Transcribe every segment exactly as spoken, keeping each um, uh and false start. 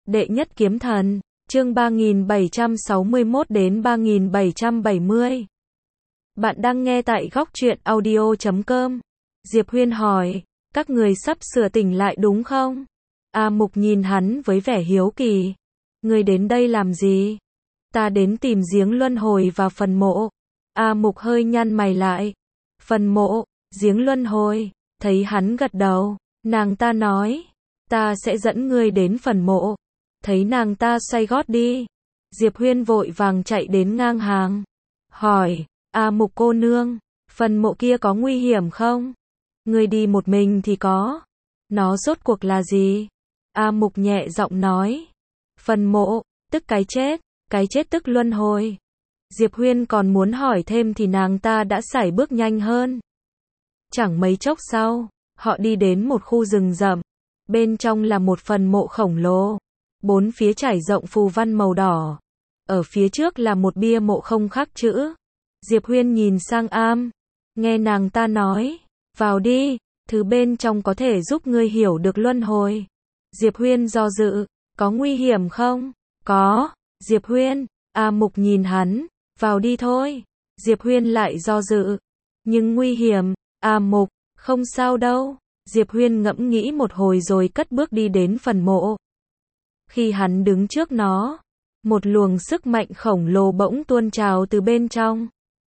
Đệ nhất kiếm thần, chương ba nghìn bảy trăm sáu mươi mốt đến ba nghìn bảy trăm bảy mươi. Bạn đang nghe tại góc truyện audio chấm com. Diệp Huyên hỏi, các người sắp sửa tỉnh lại đúng không? A Mục nhìn hắn với vẻ hiếu kỳ. Người đến đây làm gì? Ta đến tìm giếng luân hồi và phần mộ. A Mục hơi nhăn mày lại. Phần mộ, giếng luân hồi, thấy hắn gật đầu, nàng ta nói, ta sẽ dẫn ngươi đến phần mộ. Thấy nàng ta xoay gót đi, Diệp Huyên vội vàng chạy đến ngang hàng, hỏi, A Mục cô nương, phần mộ kia có nguy hiểm không? Ngươi đi một mình thì có. Nó rốt cuộc là gì? A Mục nhẹ giọng nói, phần mộ, tức cái chết, cái chết tức luân hồi. Diệp Huyên còn muốn hỏi thêm thì nàng ta đã sải bước nhanh hơn. Chẳng mấy chốc sau, họ đi đến một khu rừng rậm. Bên trong là một phần mộ khổng lồ. Bốn phía trải rộng phù văn màu đỏ. Ở phía trước là một bia mộ không khắc chữ. Diệp Huyên nhìn sang Am. Nghe nàng ta nói, vào đi, thứ bên trong có thể giúp ngươi hiểu được luân hồi. Diệp Huyên do dự, có nguy hiểm không? Có. Diệp Huyên, A Mục nhìn hắn, vào đi thôi. Diệp Huyên lại do dự. Nhưng nguy hiểm, A Mục, không sao đâu. Diệp Huyên ngẫm nghĩ một hồi rồi cất bước đi đến phần mộ. Khi hắn đứng trước nó, một luồng sức mạnh khổng lồ bỗng tuôn trào từ bên trong.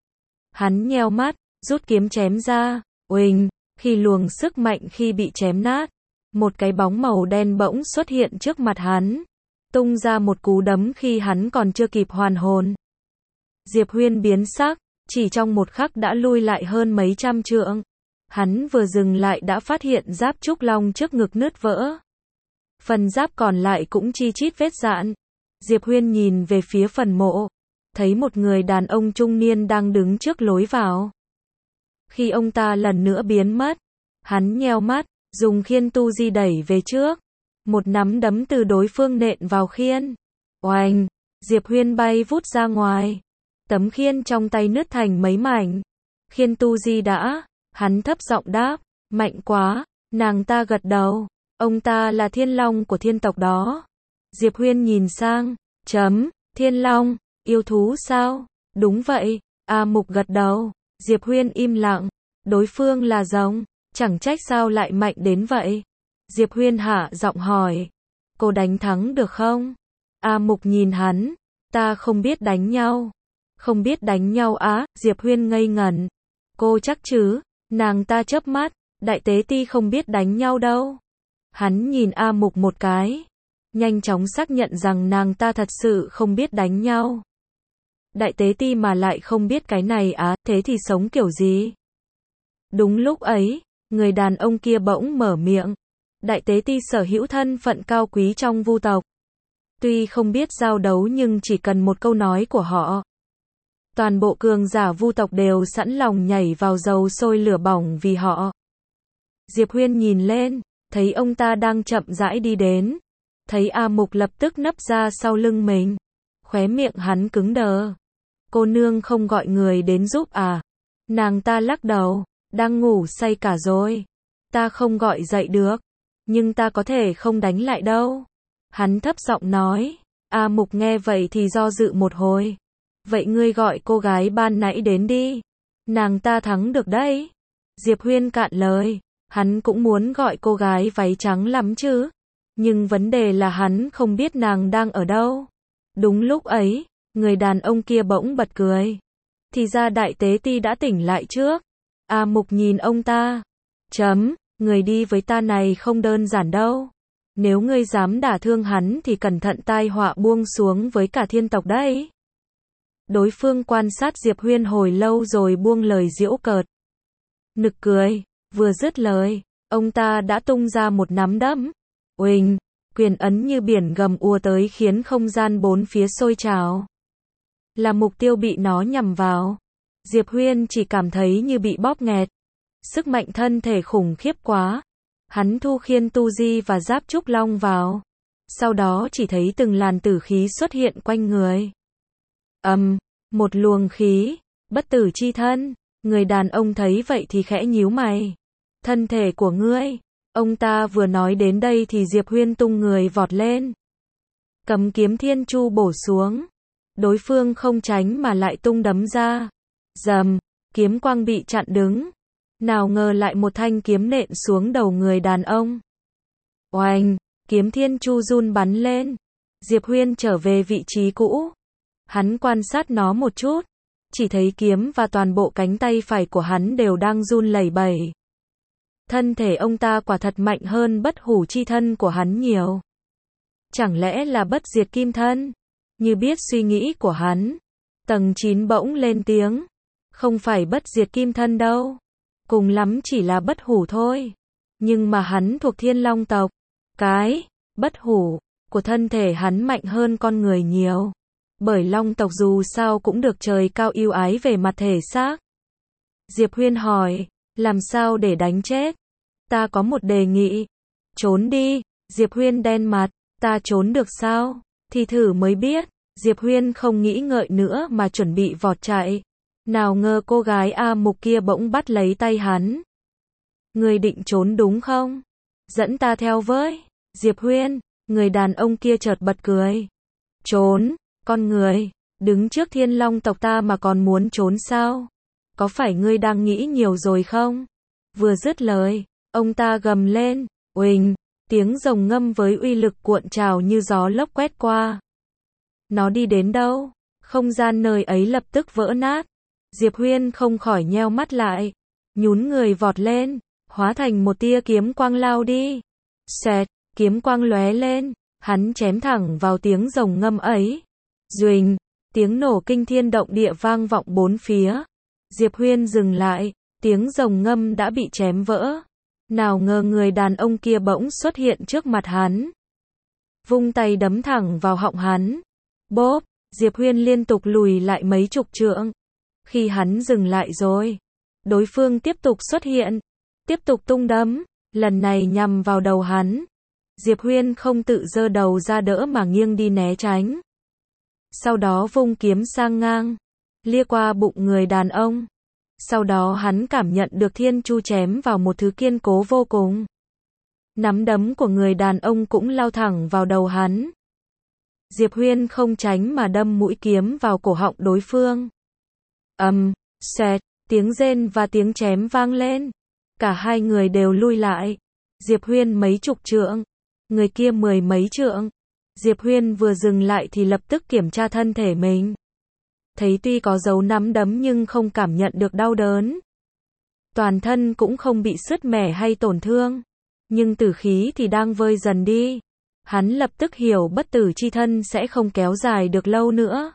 Hắn nheo mắt, rút kiếm chém ra, uỳnh, khi luồng sức mạnh khi bị chém nát, một cái bóng màu đen bỗng xuất hiện trước mặt hắn, tung ra một cú đấm khi hắn còn chưa kịp hoàn hồn. Diệp Huyên biến sắc, chỉ trong một khắc đã lui lại hơn mấy trăm trượng. Hắn vừa dừng lại đã phát hiện giáp trúc long trước ngực nứt vỡ. Phần giáp còn lại cũng chi chít vết rạn. Diệp Huyên nhìn về phía phần mộ, thấy một người đàn ông trung niên đang đứng trước lối vào. Khi ông ta lần nữa biến mất, hắn nheo mắt, dùng khiên tu di đẩy về trước. Một nắm đấm từ đối phương nện vào khiên. Oanh! Diệp Huyên bay vút ra ngoài. Tấm khiên trong tay nứt thành mấy mảnh. Khiên tu di đã... Hắn thấp giọng đáp, mạnh quá. Nàng ta gật đầu, ông ta là thiên long của thiên tộc đó. Diệp Huyên nhìn sang, chấm, thiên long, yêu thú sao? Đúng vậy. A Mục gật đầu. Diệp Huyên im lặng, đối phương là rồng, chẳng trách sao lại mạnh đến vậy. Diệp Huyên hạ giọng hỏi, cô đánh thắng được không? A Mục nhìn hắn, ta không biết đánh nhau. Không biết đánh nhau á? Diệp Huyên ngây ngẩn. Cô chắc chứ? Nàng ta chớp mắt, đại tế ti không biết đánh nhau đâu. Hắn nhìn A Mục một cái, nhanh chóng xác nhận rằng nàng ta thật sự không biết đánh nhau. Đại tế ti mà lại không biết cái này á, thế thì sống kiểu gì? Đúng lúc ấy, người đàn ông kia bỗng mở miệng. Đại tế ti sở hữu thân phận cao quý trong vu tộc. Tuy không biết giao đấu nhưng chỉ cần một câu nói của họ, toàn bộ cường giả vu tộc đều sẵn lòng nhảy vào dầu sôi lửa bỏng vì họ. Diệp Huyên nhìn lên, thấy ông ta đang chậm rãi đi đến. Thấy A Mục lập tức nấp ra sau lưng mình. Khóe miệng hắn cứng đờ. Cô nương không gọi người đến giúp à? Nàng ta lắc đầu, đang ngủ say cả rồi. Ta không gọi dậy được, nhưng ta có thể không đánh lại đâu. Hắn thấp giọng nói. A Mục nghe vậy thì do dự một hồi. Vậy ngươi gọi cô gái ban nãy đến đi. Nàng ta thắng được đấy. Diệp Huyên cạn lời. Hắn cũng muốn gọi cô gái váy trắng lắm chứ. Nhưng vấn đề là hắn không biết nàng đang ở đâu. Đúng lúc ấy, người đàn ông kia bỗng bật cười. Thì ra đại tế ti đã tỉnh lại trước. A Mục nhìn ông ta. Chấm, người đi với ta này không đơn giản đâu. Nếu ngươi dám đả thương hắn thì cẩn thận tai họa buông xuống với cả thiên tộc đấy. Đối phương quan sát Diệp Huyên hồi lâu rồi buông lời giễu cợt. Nực cười, vừa dứt lời, ông ta đã tung ra một nắm đấm. Uỳnh, quyền ấn như biển gầm ùa tới khiến không gian bốn phía sôi trào. Là mục tiêu bị nó nhằm vào. Diệp Huyên chỉ cảm thấy như bị bóp nghẹt. Sức mạnh thân thể khủng khiếp quá. Hắn thu khiên tu di và giáp trúc long vào. Sau đó chỉ thấy từng làn tử khí xuất hiện quanh người. Ầm, um, một luồng khí, bất tử chi thân. Người đàn ông thấy vậy thì khẽ nhíu mày. Thân thể của ngươi. Ông ta vừa nói đến đây thì Diệp Huyên tung người vọt lên. cầm kiếm thiên chu bổ xuống. Đối phương không tránh mà lại tung đấm ra. Rầm, kiếm quang bị chặn đứng. Nào ngờ lại một thanh kiếm nện xuống đầu người đàn ông. Oanh, kiếm thiên chu run bắn lên. Diệp Huyên trở về vị trí cũ. Hắn quan sát nó một chút, chỉ thấy kiếm và toàn bộ cánh tay phải của hắn đều đang run lẩy bẩy. Thân thể ông ta quả thật mạnh hơn bất hủ chi thân của hắn nhiều. Chẳng lẽ là bất diệt kim thân? Như biết suy nghĩ của hắn, tầng chín bỗng lên tiếng. Không phải bất diệt kim thân đâu. Cùng lắm chỉ là bất hủ thôi. Nhưng mà hắn thuộc Thiên Long tộc. Cái bất hủ của thân thể hắn mạnh hơn con người nhiều. Bởi Long tộc dù sao cũng được trời cao yêu ái về mặt thể xác. Diệp Huyên hỏi, làm sao để đánh chết? Ta có một đề nghị. Trốn đi. Diệp Huyên đen mặt, ta trốn được sao? Thì thử mới biết. Diệp Huyên không nghĩ ngợi nữa mà chuẩn bị vọt chạy. Nào ngờ cô gái A Mục kia bỗng bắt lấy tay hắn. Người định trốn đúng không? Dẫn ta theo với. Diệp Huyên, người đàn ông kia chợt bật cười. Trốn, con người, đứng trước Thiên Long tộc ta mà còn muốn trốn sao? Có phải ngươi đang nghĩ nhiều rồi không? Vừa dứt lời, ông ta gầm lên, uỳnh, tiếng rồng ngâm với uy lực cuộn trào như gió lốc quét qua. Nó đi đến đâu? Không gian nơi ấy lập tức vỡ nát. Diệp Huyên không khỏi nheo mắt lại, nhún người vọt lên, hóa thành một tia kiếm quang lao đi. Xẹt, kiếm quang lóe lên, hắn chém thẳng vào tiếng rồng ngâm ấy. Duỳnh, tiếng nổ kinh thiên động địa vang vọng bốn phía. Diệp Huyên dừng lại, tiếng rồng ngâm đã bị chém vỡ. Nào ngờ người đàn ông kia bỗng xuất hiện trước mặt hắn. Vung tay đấm thẳng vào họng hắn. Bốp, Diệp Huyên liên tục lùi lại mấy chục trượng. Khi hắn dừng lại rồi, đối phương tiếp tục xuất hiện, tiếp tục tung đấm, lần này nhằm vào đầu hắn. Diệp Huyên không tự giơ đầu ra đỡ mà nghiêng đi né tránh. Sau đó vung kiếm sang ngang, lia qua bụng người đàn ông. Sau đó hắn cảm nhận được thiên chu chém vào một thứ kiên cố vô cùng. Nắm đấm của người đàn ông cũng lao thẳng vào đầu hắn. Diệp Huyên không tránh mà đâm mũi kiếm vào cổ họng đối phương. Ầm, um, xẹt, tiếng rên và tiếng chém vang lên. Cả hai người đều lui lại. Diệp Huyên mấy chục trượng, người kia mười mấy trượng. Diệp Huyên vừa dừng lại thì lập tức kiểm tra thân thể mình. Thấy tuy có dấu nắm đấm nhưng không cảm nhận được đau đớn. Toàn thân cũng không bị sứt mẻ hay tổn thương. Nhưng tử khí thì đang vơi dần đi. Hắn lập tức hiểu bất tử chi thân sẽ không kéo dài được lâu nữa.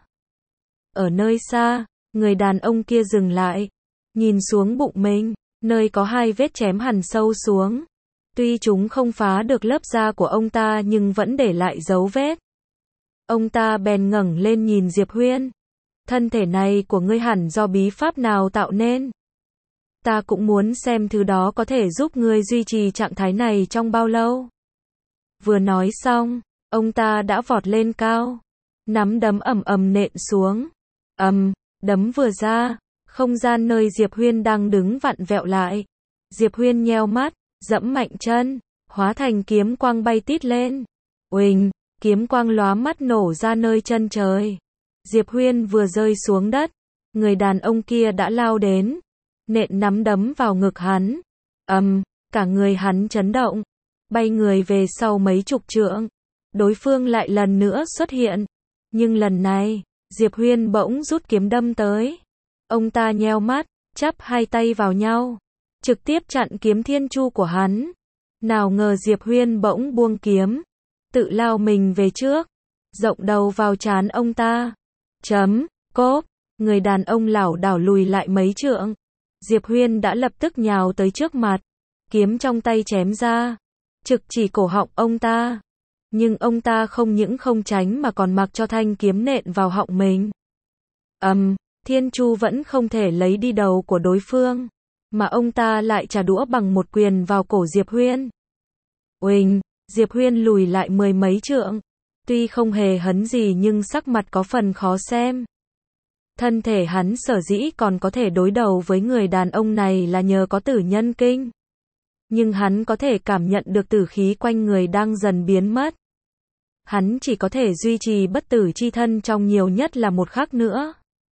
Ở nơi xa, người đàn ông kia dừng lại. Nhìn xuống bụng mình, nơi có hai vết chém hằn sâu xuống. Tuy chúng không phá được lớp da của ông ta nhưng vẫn để lại dấu vết. Ông ta bèn ngẩng lên nhìn Diệp Huyên. Thân thể này của ngươi hẳn do bí pháp nào tạo nên? Ta cũng muốn xem thứ đó có thể giúp ngươi duy trì trạng thái này trong bao lâu. Vừa nói xong, ông ta đã vọt lên cao. Nắm đấm ầm ầm nện xuống. Ầm, đấm vừa ra, không gian nơi Diệp Huyên đang đứng vặn vẹo lại. Diệp Huyên nheo mắt, dẫm mạnh chân, hóa thành kiếm quang bay tít lên. Uỳnh, kiếm quang lóa mắt nổ ra nơi chân trời. Diệp Huyên vừa rơi xuống đất, người đàn ông kia đã lao đến, nện nắm đấm vào ngực hắn. Ầm, um, cả người hắn chấn động, bay người về sau mấy chục trượng. Đối phương lại lần nữa xuất hiện, nhưng lần này, Diệp Huyên bỗng rút kiếm đâm tới. Ông ta nheo mắt, chắp hai tay vào nhau, trực tiếp chặn kiếm thiên chu của hắn. Nào ngờ Diệp Huyên bỗng buông kiếm, tự lao mình về trước, rộng đầu vào trán ông ta. Chấm, cốp, người đàn ông lảo đảo lùi lại mấy trượng. Diệp Huyên đã lập tức nhào tới trước mặt, kiếm trong tay chém ra, trực chỉ cổ họng ông ta. Nhưng ông ta không những không tránh mà còn mặc cho thanh kiếm nện vào họng mình. Ầm, um, thiên chu vẫn không thể lấy đi đầu của đối phương, mà ông ta lại trả đũa bằng một quyền vào cổ Diệp Huyên. Uỳnh, Diệp Huyên lùi lại mười mấy trượng. Tuy không hề hấn gì nhưng sắc mặt có phần khó xem. Thân thể hắn sở dĩ còn có thể đối đầu với người đàn ông này là nhờ có tử nhân kinh. Nhưng hắn có thể cảm nhận được tử khí quanh người đang dần biến mất. hắn chỉ có thể duy trì bất tử chi thân trong nhiều nhất là một khắc nữa.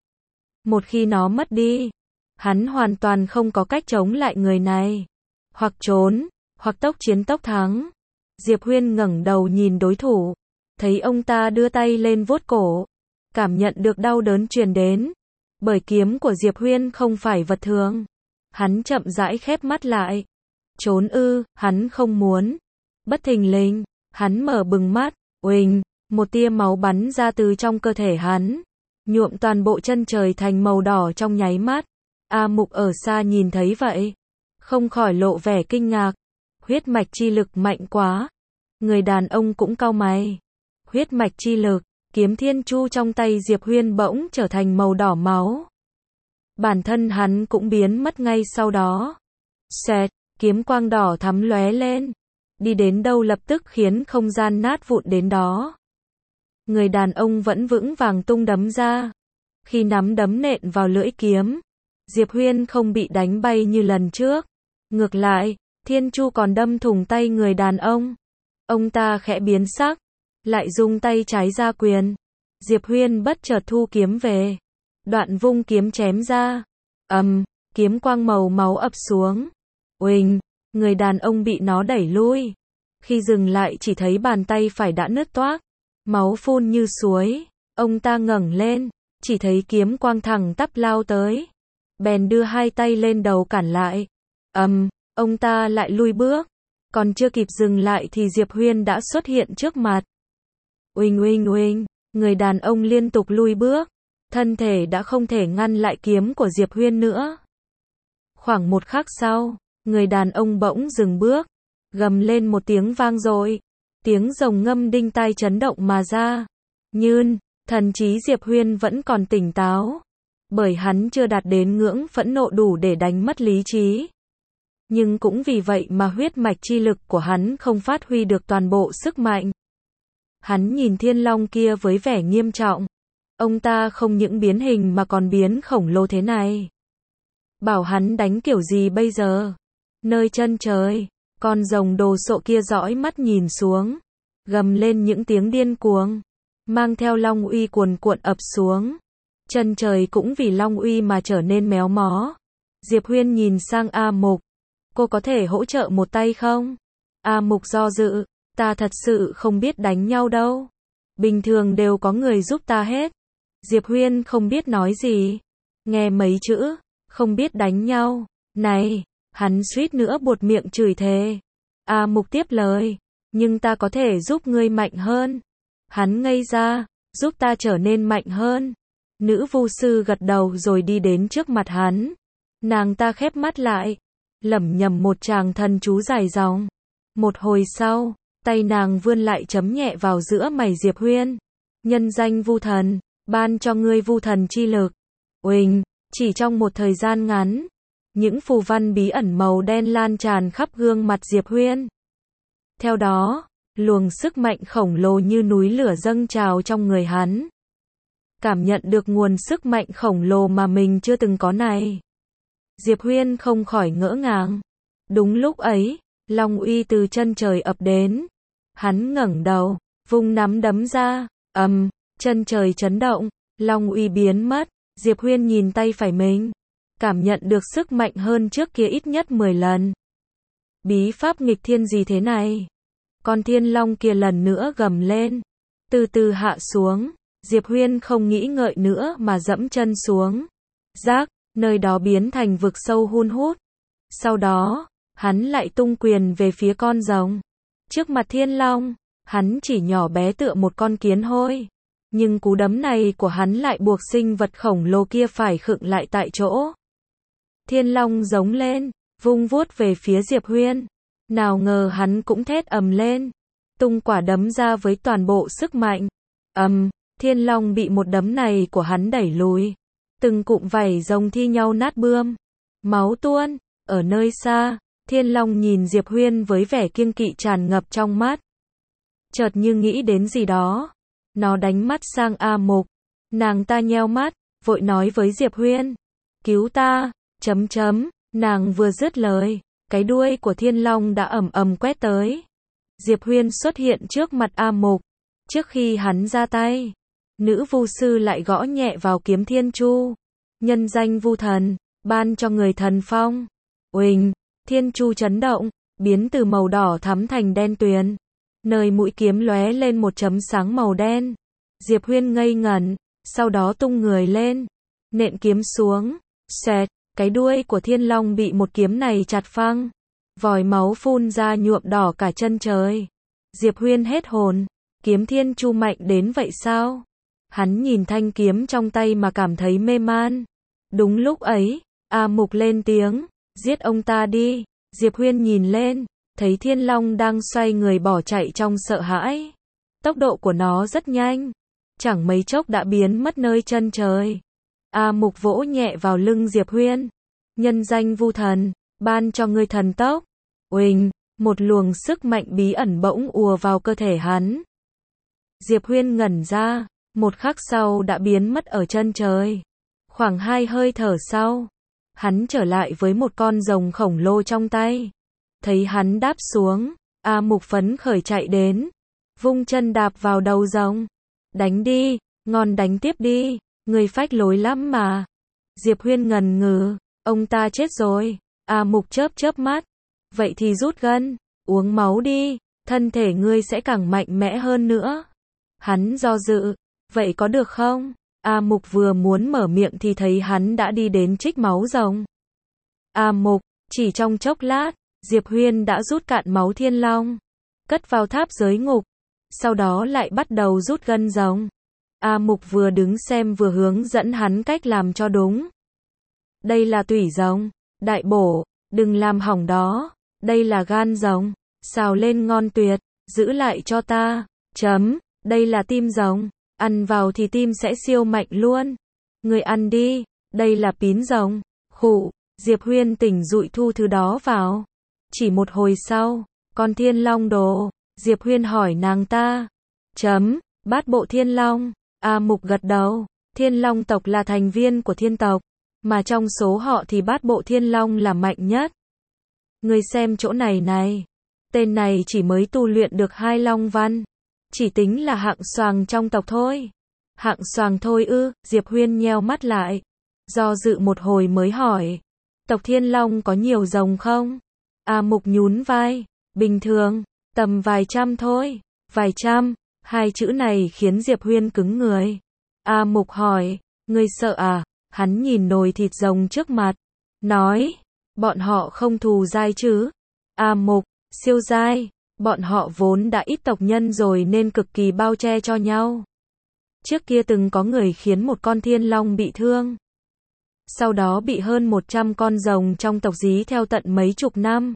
Một khi nó mất đi, hắn hoàn toàn không có cách chống lại người này. Hoặc trốn, hoặc tốc chiến tốc thắng. Diệp Huyên ngẩng đầu nhìn đối thủ, thấy ông ta đưa tay lên vuốt cổ, cảm nhận được đau đớn truyền đến. Bởi kiếm của Diệp Huyên không phải vật thường. Hắn chậm rãi khép mắt lại. Trốn ư, hắn không muốn. Bất thình lình, hắn mở bừng mắt, uỳnh, một tia máu bắn ra từ trong cơ thể hắn, nhuộm toàn bộ chân trời thành màu đỏ trong nháy mắt. A Mục ở xa nhìn thấy vậy, không khỏi lộ vẻ kinh ngạc. Huyết mạch chi lực mạnh quá. Người đàn ông cũng cau mày. Huyết mạch chi lực, kiếm thiên chu trong tay Diệp Huyên bỗng trở thành màu đỏ máu. Bản thân hắn cũng biến mất ngay sau đó. Xẹt, kiếm quang đỏ thắm lóe lên. Đi đến đâu lập tức khiến không gian nát vụn đến đó. Người đàn ông vẫn vững vàng tung đấm ra. Khi nắm đấm nện vào lưỡi kiếm, Diệp Huyên không bị đánh bay như lần trước. Ngược lại, Thiên Chu còn đâm thủng tay người đàn ông. Ông ta khẽ biến sắc, lại dùng tay trái ra quyền. Diệp Huyên bất chợt thu kiếm về, đoạn vung kiếm chém ra. Ầm, um, kiếm quang màu máu ập xuống. Uỳnh, người đàn ông bị nó đẩy lui. Khi dừng lại chỉ thấy bàn tay phải đã nứt toác, máu phun như suối. Ông ta ngẩng lên, chỉ thấy kiếm quang thẳng tắp lao tới, bèn đưa hai tay lên đầu cản lại. Ầm, um, ông ta lại lui bước. Còn chưa kịp dừng lại thì Diệp Huyên đã xuất hiện trước mặt. Uỳnh uỳnh uỳnh, người đàn ông liên tục lui bước, thân thể đã không thể ngăn lại kiếm của Diệp Huyên nữa. Khoảng một khắc sau, người đàn ông bỗng dừng bước, gầm lên một tiếng vang dội, tiếng rồng ngâm đinh tai chấn động mà ra. Nhưng, thần trí Diệp Huyên vẫn còn tỉnh táo, bởi hắn chưa đạt đến ngưỡng phẫn nộ đủ để đánh mất lý trí. Nhưng cũng vì vậy mà huyết mạch chi lực của hắn không phát huy được toàn bộ sức mạnh. Hắn nhìn thiên long kia với vẻ nghiêm trọng. Ông ta không những biến hình mà còn biến khổng lồ thế này. Bảo hắn đánh kiểu gì bây giờ? Nơi chân trời, con rồng đồ sộ kia dõi mắt nhìn xuống, gầm lên những tiếng điên cuồng, mang theo long uy cuồn cuộn ập xuống. Chân trời cũng vì long uy mà trở nên méo mó. Diệp Huyên nhìn sang A Mục. Cô có thể hỗ trợ một tay không? A Mục do dự. Ta thật sự không biết đánh nhau đâu. Bình thường đều có người giúp ta hết. Diệp Huyên không biết nói gì. Nghe mấy chữ, không biết đánh nhau. Này, hắn suýt nữa buột miệng chửi thề. A Mục tiếp lời. Nhưng ta có thể giúp ngươi mạnh hơn. Hắn ngây ra. Giúp ta trở nên mạnh hơn. Nữ vu sư gật đầu rồi đi đến trước mặt hắn. Nàng ta khép mắt lại, lẩm nhẩm một tràng thần chú dài dòng. Một hồi sau, tay nàng vươn lại chấm nhẹ vào giữa mày Diệp Huyên. Nhân danh vu thần, ban cho ngươi vu thần chi lực. Uỳnh, chỉ trong một thời gian ngắn, những phù văn bí ẩn màu đen lan tràn khắp gương mặt Diệp Huyên. Theo đó, luồng sức mạnh khổng lồ như núi lửa dâng trào trong người hắn. Cảm nhận được nguồn sức mạnh khổng lồ mà mình chưa từng có này, Diệp Huyên không khỏi ngỡ ngàng. Đúng lúc ấy, long uy từ chân trời ập đến. Hắn ngẩng đầu, vung nắm đấm ra, ầm, um, chân trời chấn động, long uy biến mất. Diệp Huyên nhìn tay phải mình, cảm nhận được sức mạnh hơn trước kia ít nhất mười lần. Bí pháp nghịch thiên gì thế này? Con thiên long kia lần nữa gầm lên, từ từ hạ xuống. Diệp Huyên không nghĩ ngợi nữa mà dẫm chân xuống. Rác, nơi đó biến thành vực sâu hun hút. Sau đó, hắn lại tung quyền về phía con rồng. Trước mặt thiên long, hắn chỉ nhỏ bé tựa một con kiến hôi. Nhưng cú đấm này của hắn lại buộc sinh vật khổng lồ kia phải khựng lại tại chỗ. Thiên long giống lên, vung vuốt về phía Diệp Huyên. Nào ngờ hắn cũng thét ầm lên, tung quả đấm ra với toàn bộ sức mạnh. Ầm, um, thiên long bị một đấm này của hắn đẩy lùi. Từng cụm vảy rồng thi nhau nát bươm. Máu tuôn. Ở nơi xa, thiên long nhìn Diệp Huyên với vẻ kiêng kỵ tràn ngập trong mắt. Chợt như nghĩ đến gì đó, nó đánh mắt sang A Mục. Nàng ta nheo mắt, vội nói với Diệp Huyên. Cứu ta, chấm chấm, nàng vừa dứt lời, cái đuôi của thiên long đã ầm ầm quét tới. Diệp Huyên xuất hiện trước mặt A Mục. Trước khi hắn ra tay, nữ vu sư lại gõ nhẹ vào kiếm thiên chu. Nhân danh vu thần, ban cho người thần phong. Uỳnh, thiên chu chấn động, biến từ màu đỏ thắm thành đen tuyền. Nơi mũi kiếm lóe lên một chấm sáng màu đen. Diệp Huyên ngây ngẩn, sau đó tung người lên, nện kiếm xuống. Xoẹt, cái đuôi của thiên long bị một kiếm này chặt phăng. Vòi máu phun ra nhuộm đỏ cả chân trời. Diệp Huyên hết hồn, kiếm thiên chu mạnh đến vậy sao? Hắn nhìn thanh kiếm trong tay mà cảm thấy mê man. Đúng lúc ấy, A Mục lên tiếng, giết ông ta đi. Diệp Huyên nhìn lên, thấy thiên long đang xoay người bỏ chạy trong sợ hãi. Tốc độ của nó rất nhanh, chẳng mấy chốc đã biến mất nơi chân trời. A Mục vỗ nhẹ vào lưng Diệp Huyên. Nhân danh vu thần, ban cho ngươi thần tốc. Uỳnh, một luồng sức mạnh bí ẩn bỗng ùa vào cơ thể hắn. Diệp Huyên ngẩn ra, một khắc sau đã biến mất ở chân trời. Khoảng hai hơi thở sau, hắn trở lại với một con rồng khổng lồ trong tay. Thấy hắn đáp xuống, A Mục phấn khởi chạy đến, vung chân đạp vào đầu rồng. Đánh đi, ngon đánh tiếp đi, người phách lối lắm mà. Diệp Huyên ngần ngừ, ông ta chết rồi. A Mục chớp chớp mắt, vậy thì rút gân, uống máu đi, thân thể ngươi sẽ càng mạnh mẽ hơn nữa. Hắn do dự, vậy có được không? A Mục vừa muốn mở miệng thì thấy hắn đã đi đến trích máu rồng. A Mục, chỉ trong chốc lát, Diệp Huyên đã rút cạn máu thiên long, cất vào tháp giới ngục, sau đó lại bắt đầu rút gân rồng. A Mục vừa đứng xem vừa hướng dẫn hắn cách làm cho đúng. Đây là tủy rồng, đại bổ, đừng làm hỏng đó. Đây là gan rồng, xào lên ngon tuyệt, giữ lại cho ta. Chấm, đây là tim rồng, ăn vào thì tim sẽ siêu mạnh luôn. Người ăn đi, đây là pín rồng. Khụ, Diệp Huyên tỉnh dụi thu thứ đó vào. Chỉ một hồi sau, con thiên long đồ, Diệp Huyên hỏi nàng ta. Chấm, bát bộ thiên long. A Mục gật đầu, thiên long tộc là thành viên của thiên tộc, mà trong số họ thì bát bộ thiên long là mạnh nhất. Người xem chỗ này này, tên này chỉ mới tu luyện được hai long văn, chỉ tính là hạng xoàng trong tộc thôi. Hạng xoàng thôi ư? Diệp Huyên nheo mắt lại, do dự một hồi mới hỏi, tộc thiên long có nhiều rồng không? A Mục nhún vai, bình thường, tầm vài trăm thôi. Vài trăm, hai chữ này khiến Diệp Huyên cứng người. A Mục hỏi, ngươi sợ à? Hắn nhìn nồi thịt rồng trước mặt, nói, bọn họ không thù dai chứ? A Mục, siêu dai, bọn họ vốn đã ít tộc nhân rồi nên cực kỳ bao che cho nhau. Trước kia từng có người khiến một con thiên long bị thương. Sau đó bị hơn một trăm con rồng trong tộc dí theo tận mấy chục năm.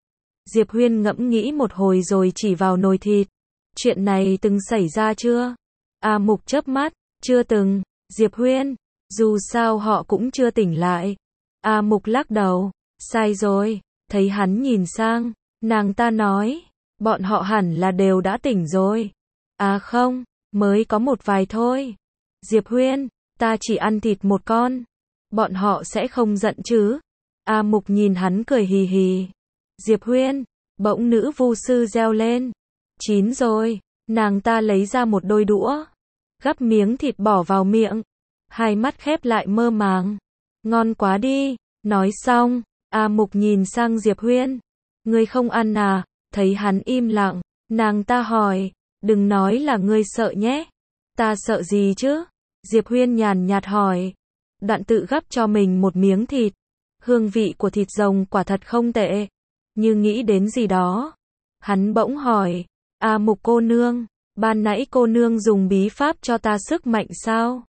Diệp Huyên ngẫm nghĩ một hồi rồi chỉ vào nồi thịt. Chuyện này từng xảy ra chưa? A Mục chớp mắt, chưa từng. Diệp Huyên, dù sao họ cũng chưa tỉnh lại. A Mục lắc đầu, sai rồi. Thấy hắn nhìn sang, nàng ta nói, bọn họ hẳn là đều đã tỉnh rồi. À không, mới có một vài thôi. Diệp Huyên, ta chỉ ăn thịt một con. Bọn họ sẽ không giận chứ? A Mục nhìn hắn cười hì hì. Diệp Huyên, bỗng nữ vu sư reo lên. Chín rồi, nàng ta lấy ra một đôi đũa, gắp miếng thịt bỏ vào miệng, hai mắt khép lại mơ màng. Ngon quá đi. Nói xong, A Mục nhìn sang Diệp Huyên. Ngươi không ăn à? Thấy hắn im lặng, nàng ta hỏi, đừng nói là ngươi sợ nhé. Ta sợ gì chứ? Diệp Huyên nhàn nhạt hỏi. Đoạn tự gắp cho mình một miếng thịt. Hương vị của thịt rồng quả thật không tệ. Như nghĩ đến gì đó, hắn bỗng hỏi, A Mục cô nương, ban nãy cô nương dùng bí pháp cho ta sức mạnh sao?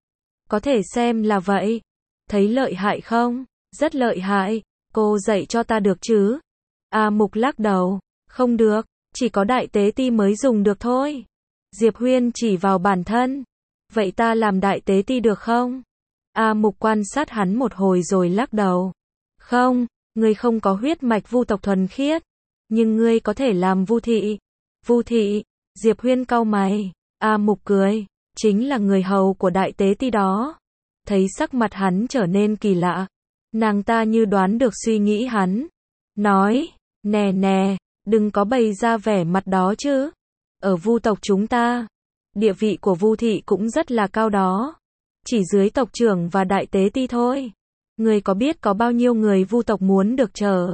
Có thể xem là vậy. Thấy lợi hại không? Rất lợi hại. Cô dạy cho ta được chứ? A Mục lắc đầu, không được, chỉ có đại tế ti mới dùng được thôi. Diệp Huyên chỉ vào bản thân. Vậy ta làm đại tế ti được không? A Mục quan sát hắn một hồi rồi lắc đầu. Không, ngươi không có huyết mạch vu tộc thuần khiết, nhưng ngươi có thể làm vu thị. Vu thị? Diệp Huyên cau mày. A Mục cười, chính là người hầu của đại tế ti đó. Thấy sắc mặt hắn trở nên kỳ lạ, nàng ta như đoán được suy nghĩ hắn, nói, nè nè, đừng có bày ra vẻ mặt đó chứ. Ở Vu tộc chúng ta, địa vị của Vu thị cũng rất là cao đó. Chỉ dưới tộc trưởng và đại tế ti thôi. Người có biết có bao nhiêu người Vu tộc muốn được chờ.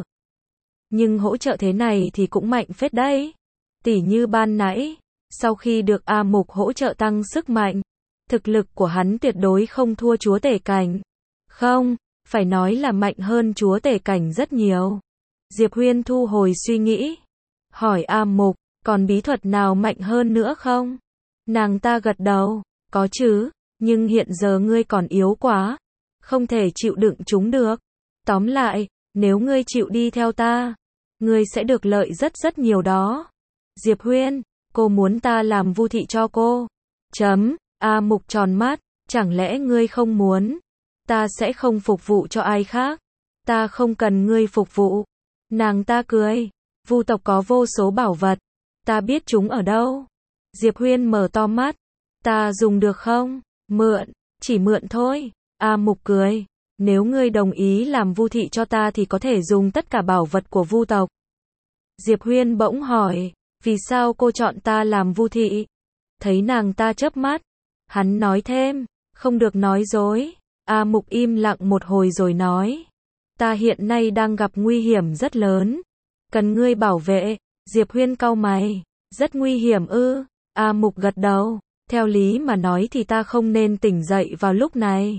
Nhưng hỗ trợ thế này thì cũng mạnh phết đấy. Tỉ như ban nãy, sau khi được A Mục hỗ trợ tăng sức mạnh, thực lực của hắn tuyệt đối không thua chúa tể cảnh. Không, phải nói là mạnh hơn chúa tể cảnh rất nhiều. Diệp Huyên thu hồi suy nghĩ. Hỏi A Mục, còn bí thuật nào mạnh hơn nữa không? Nàng ta gật đầu, có chứ, nhưng hiện giờ ngươi còn yếu quá. Không thể chịu đựng chúng được. Tóm lại, nếu ngươi chịu đi theo ta, ngươi sẽ được lợi rất rất nhiều đó. Diệp Huyên, cô muốn ta làm Vu thị cho cô. Chấm, A Mục tròn mắt, chẳng lẽ ngươi không muốn? Ta sẽ không phục vụ cho ai khác. Ta không cần ngươi phục vụ. Nàng ta cười, Vu tộc có vô số bảo vật. Ta biết chúng ở đâu. Diệp Huyên mở to mắt. Ta dùng được không? Mượn, chỉ mượn thôi. A Mục cười, nếu ngươi đồng ý làm Vu thị cho ta thì có thể dùng tất cả bảo vật của Vu tộc. Diệp Huyên bỗng hỏi, vì sao cô chọn ta làm Vu thị? Thấy nàng ta chớp mắt, hắn nói thêm, không được nói dối. A Mục im lặng một hồi rồi nói, ta hiện nay đang gặp nguy hiểm rất lớn, cần ngươi bảo vệ. Diệp Huyên cau mày, rất nguy hiểm ư? A Mục gật đầu, theo lý mà nói thì ta không nên tỉnh dậy vào lúc này.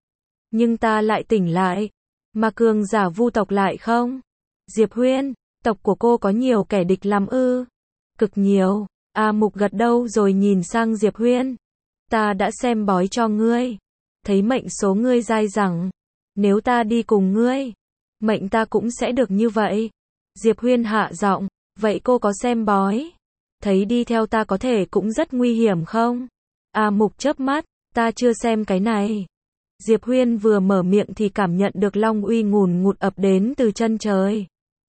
Nhưng ta lại tỉnh lại, mà cường giả Vu tộc lại không. Diệp Huyên, tộc của cô có nhiều kẻ địch lắm ư? Cực nhiều. A Mục gật đầu rồi nhìn sang Diệp Huyên. Ta đã xem bói cho ngươi, thấy mệnh số ngươi dai dẳng. Nếu ta đi cùng ngươi, mệnh ta cũng sẽ được như vậy. Diệp Huyên hạ giọng, vậy cô có xem bói? Thấy đi theo ta có thể cũng rất nguy hiểm không? A Mục chớp mắt, ta chưa xem cái này. Diệp Huyên vừa mở miệng thì cảm nhận được long uy ngùn ngụt ập đến từ chân trời.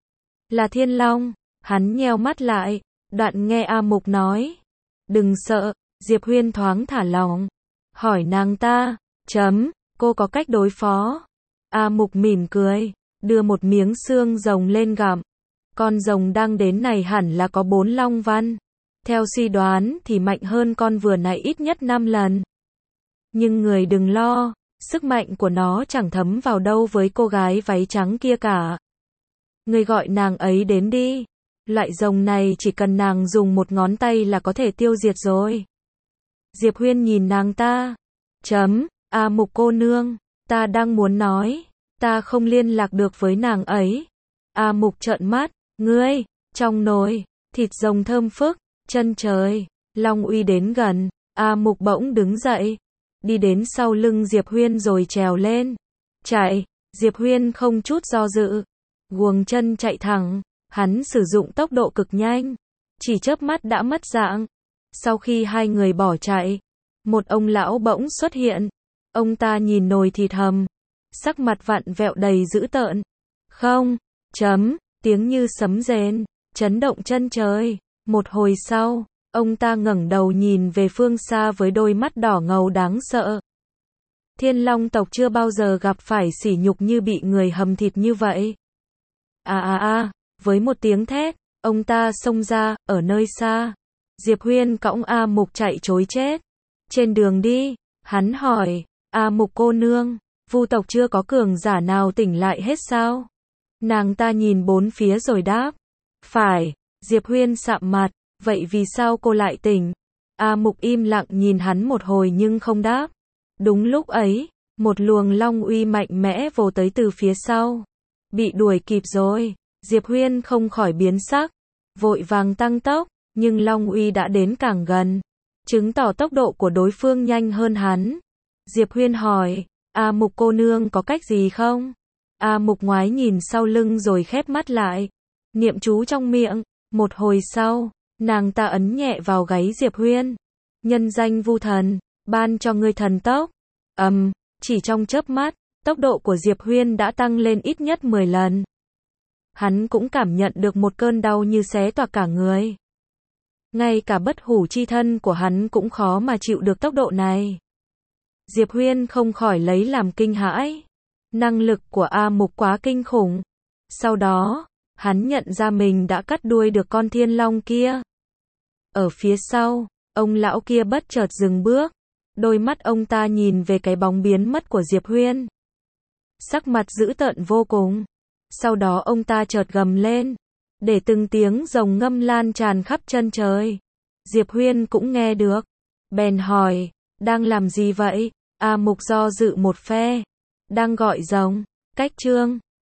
Là thiên long, hắn nheo mắt lại, đoạn nghe A Mục nói. Đừng sợ, Diệp Huyên thoáng thả lỏng. Hỏi nàng ta, chấm, cô có cách đối phó. A Mục mỉm cười, đưa một miếng xương rồng lên gặm. Con rồng đang đến này hẳn là có bốn long văn. Theo suy đoán thì mạnh hơn con vừa nãy ít nhất năm lần. Nhưng người đừng lo, sức mạnh của nó chẳng thấm vào đâu với cô gái váy trắng kia cả. Người gọi nàng ấy đến đi. Loại rồng này chỉ cần nàng dùng một ngón tay là có thể tiêu diệt rồi. Diệp Huyên nhìn nàng ta. Chấm, A Mục cô nương, ta đang muốn nói, ta không liên lạc được với nàng ấy. A Mục trợn mắt, ngươi, trong nồi, thịt rồng thơm phức, chân trời, long uy đến gần. A Mục bỗng đứng dậy, đi đến sau lưng Diệp Huyên rồi trèo lên. Chạy, Diệp Huyên không chút do dự, guồng chân chạy thẳng. Hắn sử dụng tốc độ cực nhanh, chỉ chớp mắt đã mất dạng. Sau khi hai người bỏ chạy, một ông lão bỗng xuất hiện. Ông ta nhìn nồi thịt hầm, sắc mặt vặn vẹo đầy dữ tợn. Không, chấm, tiếng như sấm rền, chấn động chân trời. Một hồi sau, ông ta ngẩng đầu nhìn về phương xa với đôi mắt đỏ ngầu đáng sợ. Thiên Long tộc chưa bao giờ gặp phải sỉ nhục như bị người hầm thịt như vậy. À à à. Với một tiếng thét, ông ta xông ra, ở nơi xa. Diệp Huyên cõng A Mục chạy trối chết. Trên đường đi, hắn hỏi, A Mục cô nương, Vu tộc chưa có cường giả nào tỉnh lại hết sao? Nàng ta nhìn bốn phía rồi đáp. Phải, Diệp Huyên sạm mặt, vậy vì sao cô lại tỉnh? A Mục im lặng nhìn hắn một hồi nhưng không đáp. Đúng lúc ấy, một luồng long uy mạnh mẽ vồ tới từ phía sau. Bị đuổi kịp rồi. Diệp Huyên không khỏi biến sắc, vội vàng tăng tốc, nhưng long uy đã đến càng gần, chứng tỏ tốc độ của đối phương nhanh hơn hắn. Diệp Huyên hỏi, A Mục cô nương có cách gì không? A Mục ngoái nhìn sau lưng rồi khép mắt lại, niệm chú trong miệng. Một hồi sau, nàng ta ấn nhẹ vào gáy Diệp Huyên. Nhân danh Vu thần, ban cho ngươi thần tốc. Ầm, um, chỉ trong chớp mắt, tốc độ của Diệp Huyên đã tăng lên ít nhất mười lần. Hắn cũng cảm nhận được một cơn đau như xé toạc cả người. Ngay cả bất hủ chi thân của hắn cũng khó mà chịu được tốc độ này. Diệp Huyên không khỏi lấy làm kinh hãi. Năng lực của A Mục quá kinh khủng. Sau đó, hắn nhận ra mình đã cắt đuôi được con thiên long kia. Ở phía sau, ông lão kia bất chợt dừng bước. Đôi mắt ông ta nhìn về cái bóng biến mất của Diệp Huyên. Sắc mặt dữ tợn vô cùng. Sau đó ông ta chợt gầm lên, để từng tiếng rồng ngâm lan tràn khắp chân trời. Diệp Huyên cũng nghe được. Bèn hỏi, đang làm gì vậy? A Mục do dự một phe. Đang gọi rồng. Cách chương